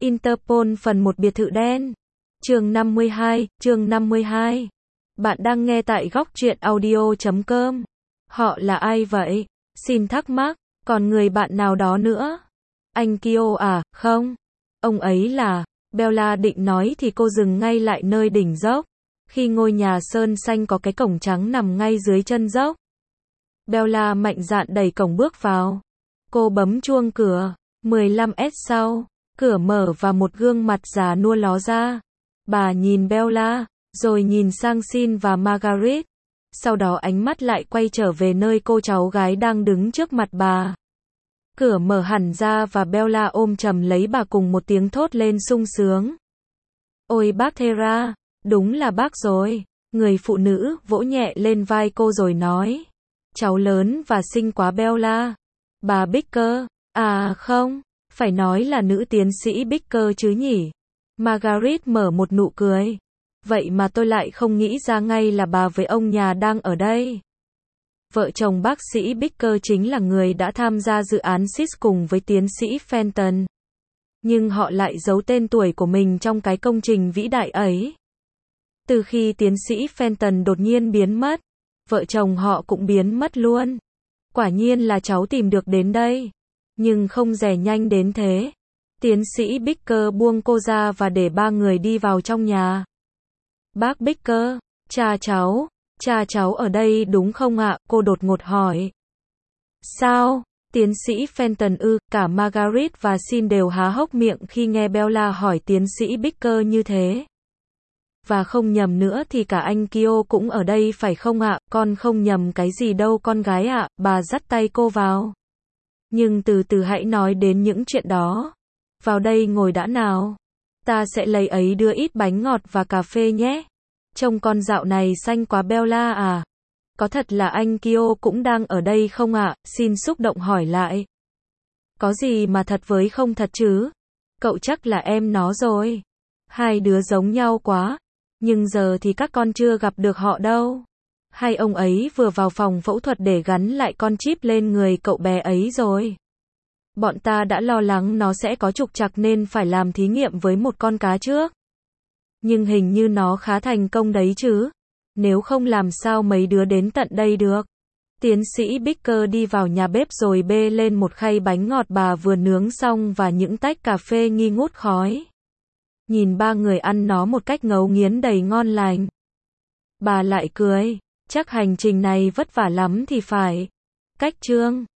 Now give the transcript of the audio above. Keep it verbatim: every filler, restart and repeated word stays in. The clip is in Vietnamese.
Interpol phần một biệt thự đen. Chương năm mươi hai, chương năm mươi hai. Bạn đang nghe tại góc truyện audio chấm com. Họ là ai vậy? Xin thắc mắc, còn người bạn nào đó nữa? Anh Kyo à, không? Ông ấy là... Bella định nói thì cô dừng ngay lại nơi đỉnh dốc. Khi ngôi nhà sơn xanh có cái cổng trắng nằm ngay dưới chân dốc. Bella mạnh dạn đẩy cổng bước vào. Cô bấm chuông cửa. mười lăm phút sau, cửa mở và một gương mặt già nua ló ra. Bà nhìn Bella, rồi nhìn sang Sin và Margaret. Sau đó ánh mắt lại quay trở về nơi cô cháu gái đang đứng trước mặt bà. Cửa mở hẳn ra và Bella ôm chầm lấy bà cùng một tiếng thốt lên sung sướng. Ôi bác Thera, đúng là bác rồi. Người phụ nữ vỗ nhẹ lên vai cô rồi nói. Cháu lớn và xinh quá Bella. Bà Baker, à không, phải nói là nữ tiến sĩ Baker chứ nhỉ. Margaret mở một nụ cười. Vậy mà tôi lại không nghĩ ra ngay là bà với ông nhà đang ở đây. Vợ chồng bác sĩ Baker chính là người đã tham gia dự án xê i ét cùng với tiến sĩ Fenton. Nhưng họ lại giấu tên tuổi của mình trong cái công trình vĩ đại ấy. Từ khi tiến sĩ Fenton đột nhiên biến mất, vợ chồng họ cũng biến mất luôn. Quả nhiên là cháu tìm được đến đây. Nhưng không dè nhanh đến thế. Tiến sĩ Baker buông cô ra và để ba người đi vào trong nhà. Bác Baker, cha cháu, cha cháu ở đây đúng không ạ? Cô đột ngột hỏi. Sao? Tiến sĩ Fenton ư? Cả Margaret và Sin đều há hốc miệng khi nghe Bella hỏi tiến sĩ Baker như thế. Và không nhầm nữa thì cả anh Kyo cũng ở đây phải không ạ? Con không nhầm cái gì đâu con gái ạ, bà dắt tay cô vào. Nhưng từ từ hãy nói đến những chuyện đó. Vào đây ngồi đã nào. Ta sẽ lấy ấy đưa ít bánh ngọt và cà phê nhé. Trông con dạo này xanh quá Bella à. Có thật là anh Kyo cũng đang ở đây không ạ? Xin xúc động hỏi lại. Có gì mà thật với không thật chứ? Cậu chắc là em nó rồi. Hai đứa giống nhau quá. Nhưng giờ thì các con chưa gặp được họ đâu. Hay ông ấy vừa vào phòng phẫu thuật để gắn lại con chip lên người cậu bé ấy rồi. Bọn ta đã lo lắng nó sẽ có trục trặc nên phải làm thí nghiệm với một con cá trước. Nhưng hình như nó khá thành công đấy chứ. Nếu không làm sao mấy đứa đến tận đây được. Tiến sĩ Baker đi vào nhà bếp rồi bê lên một khay bánh ngọt bà vừa nướng xong và những tách cà phê nghi ngút khói. Nhìn ba người ăn nó một cách ngấu nghiến đầy ngon lành. Bà lại cười. Chắc hành trình này vất vả lắm thì phải. Cách Trương.